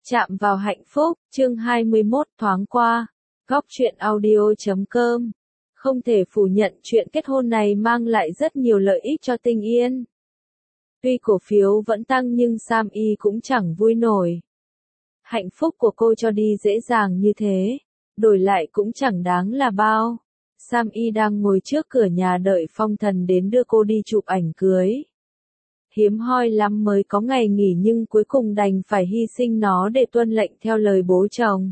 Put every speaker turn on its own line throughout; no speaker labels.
Chạm vào hạnh phúc, chương 21 thoáng qua. Góc truyện audio.com. Không thể phủ nhận chuyện kết hôn này mang lại rất nhiều lợi ích cho Tinh Yên. Tuy cổ phiếu vẫn tăng nhưng Sam Y cũng chẳng vui nổi. Hạnh phúc của cô cho đi dễ dàng như thế, đổi lại cũng chẳng đáng là bao. Sam Y đang ngồi trước cửa nhà đợi Phong Thần đến đưa cô đi chụp ảnh cưới. Hiếm hoi lắm mới có ngày nghỉ nhưng cuối cùng đành phải hy sinh nó để tuân lệnh theo lời bố chồng.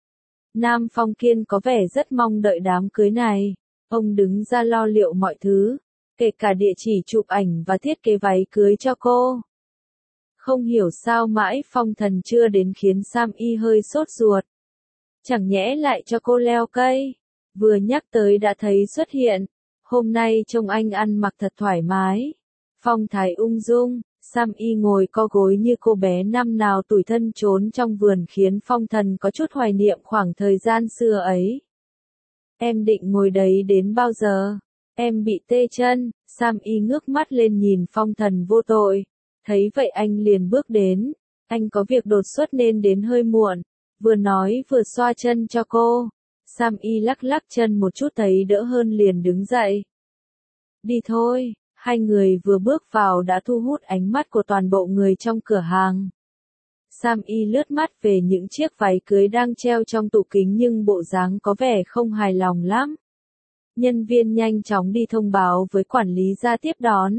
Nam Phong Kiên có vẻ rất mong đợi đám cưới này. Ông đứng ra lo liệu mọi thứ, kể cả địa chỉ chụp ảnh và thiết kế váy cưới cho cô. Không hiểu sao mãi Phong Thần chưa đến khiến Sam Y hơi sốt ruột. Chẳng nhẽ lại cho cô leo cây. Vừa nhắc tới đã thấy xuất hiện. Hôm nay trông anh ăn mặc thật thoải mái. Phong thái ung dung, Sam Y ngồi co gối như cô bé năm nào tủi thân trốn trong vườn khiến Phong Thần có chút hoài niệm khoảng thời gian xưa ấy. Em định ngồi đấy đến bao giờ? Em bị tê chân. Sam Y ngước mắt lên nhìn Phong Thần vô tội. Thấy vậy anh liền bước đến. Anh có việc đột xuất nên đến hơi muộn. Vừa nói vừa xoa chân cho cô. Sam Y lắc lắc chân một chút thấy đỡ hơn liền đứng dậy. Đi thôi. Hai người vừa bước vào đã thu hút ánh mắt của toàn bộ người trong cửa hàng. Sam Y lướt mắt về những chiếc váy cưới đang treo trong tủ kính nhưng bộ dáng có vẻ không hài lòng lắm. Nhân viên nhanh chóng đi thông báo với quản lý ra tiếp đón.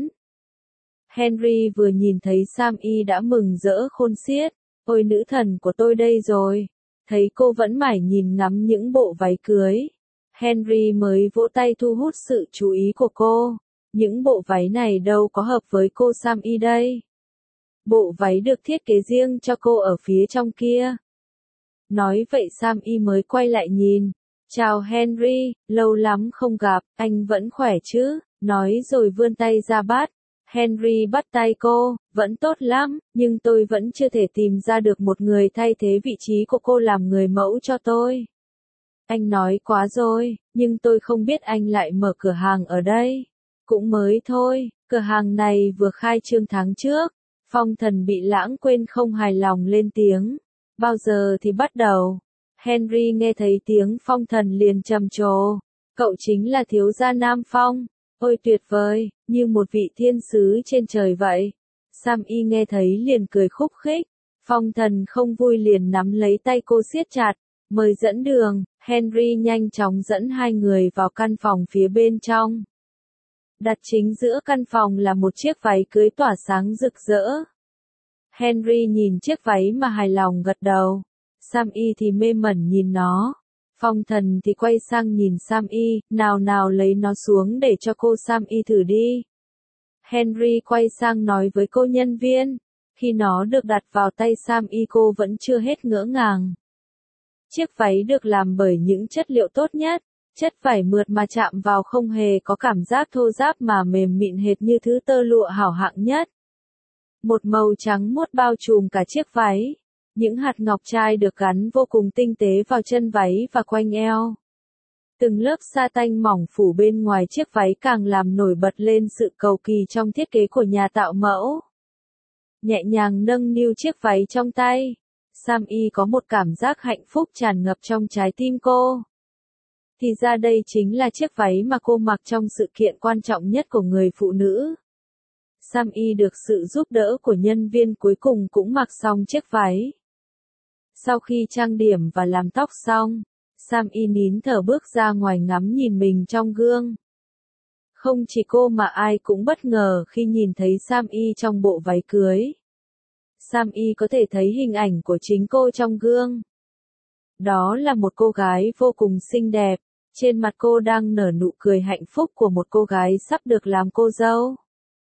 Henry vừa nhìn thấy Sam Y đã mừng rỡ khôn xiết. Ôi nữ thần của tôi đây rồi. Thấy cô vẫn mải nhìn ngắm những bộ váy cưới. Henry mới vỗ tay thu hút sự chú ý của cô. Những bộ váy này đâu có hợp với cô Sam Y đây. Bộ váy được thiết kế riêng cho cô ở phía trong kia. Nói vậy Sam Y mới quay lại nhìn. Chào Henry, lâu lắm không gặp, anh vẫn khỏe chứ? Nói rồi vươn tay ra bắt. Henry bắt tay cô, vẫn tốt lắm, nhưng tôi vẫn chưa thể tìm ra được một người thay thế vị trí của cô làm người mẫu cho tôi. Anh nói quá rồi, nhưng tôi không biết anh lại mở cửa hàng ở đây. Cũng mới thôi, cửa hàng này vừa khai trương tháng trước. Phong Thần bị lãng quên không hài lòng lên tiếng. Bao giờ thì bắt đầu? Henry nghe thấy tiếng Phong Thần liền trầm trồ. Cậu chính là thiếu gia Nam Phong. Ôi tuyệt vời, như một vị thiên sứ trên trời vậy. Sam Y nghe thấy liền cười khúc khích. Phong Thần không vui liền nắm lấy tay cô siết chặt. Mời dẫn đường, Henry nhanh chóng dẫn hai người vào căn phòng phía bên trong. Đặt chính giữa căn phòng là một chiếc váy cưới tỏa sáng rực rỡ. Henry nhìn chiếc váy mà hài lòng gật đầu. Sam Y thì mê mẩn nhìn nó. Phong Thần thì quay sang nhìn Sam Y, nào lấy nó xuống để cho cô Sam Y thử đi. Henry quay sang nói với cô nhân viên. Khi nó được đặt vào tay Sam Y cô vẫn chưa hết ngỡ ngàng. Chiếc váy được làm bởi những chất liệu tốt nhất. Chất vải mượt mà chạm vào không hề có cảm giác thô ráp mà mềm mịn hệt như thứ tơ lụa hảo hạng nhất. Một màu trắng muốt bao trùm cả chiếc váy. Những hạt ngọc trai được gắn vô cùng tinh tế vào chân váy và quanh eo. Từng lớp sa tanh mỏng phủ bên ngoài chiếc váy càng làm nổi bật lên sự cầu kỳ trong thiết kế của nhà tạo mẫu. Nhẹ nhàng nâng niu chiếc váy trong tay. Sam Y có một cảm giác hạnh phúc tràn ngập trong trái tim cô. Thì ra đây chính là chiếc váy mà cô mặc trong sự kiện quan trọng nhất của người phụ nữ. Sam Y được sự giúp đỡ của nhân viên cuối cùng cũng mặc xong chiếc váy. Sau khi trang điểm và làm tóc xong, Sam Y nín thở bước ra ngoài ngắm nhìn mình trong gương. Không chỉ cô mà ai cũng bất ngờ khi nhìn thấy Sam Y trong bộ váy cưới. Sam Y có thể thấy hình ảnh của chính cô trong gương. Đó là một cô gái vô cùng xinh đẹp. Trên mặt cô đang nở nụ cười hạnh phúc của một cô gái sắp được làm cô dâu.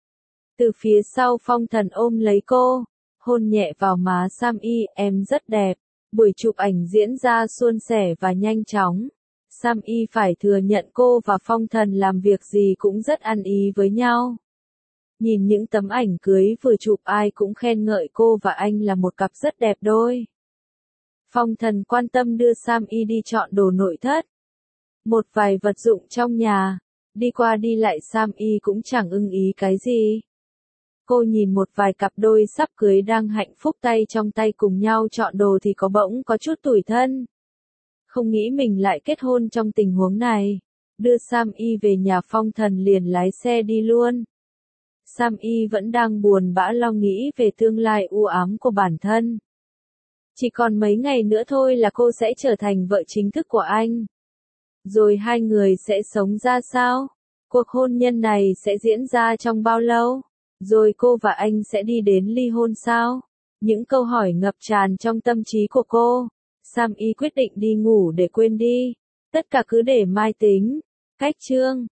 Từ phía sau Phong Thần ôm lấy cô, hôn nhẹ vào má Sam Y, em rất đẹp. Buổi chụp ảnh diễn ra suôn sẻ và nhanh chóng. Sam Y phải thừa nhận cô và Phong Thần làm việc gì cũng rất ăn ý với nhau. Nhìn những tấm ảnh cưới vừa chụp ai cũng khen ngợi cô và anh là một cặp rất đẹp đôi. Phong Thần quan tâm đưa Sam Y đi chọn đồ nội thất. Một vài vật dụng trong nhà. Đi qua đi lại Sam Y cũng chẳng ưng ý cái gì. Cô nhìn một vài cặp đôi sắp cưới đang hạnh phúc tay trong tay cùng nhau chọn đồ thì bỗng có chút tủi thân. Không nghĩ mình lại kết hôn trong tình huống này. Đưa Sam Y về nhà, Phong Thần liền lái xe đi luôn. Sam Y vẫn đang buồn bã lo nghĩ về tương lai u ám của bản thân. Chỉ còn mấy ngày nữa thôi là cô sẽ trở thành vợ chính thức của anh. Rồi hai người sẽ sống ra sao? Cuộc hôn nhân này sẽ diễn ra trong bao lâu? Rồi cô và anh sẽ đi đến ly hôn sao? Những câu hỏi ngập tràn trong tâm trí của cô. Sam Y quyết định đi ngủ để quên đi. Tất cả cứ để mai tính. Cách chương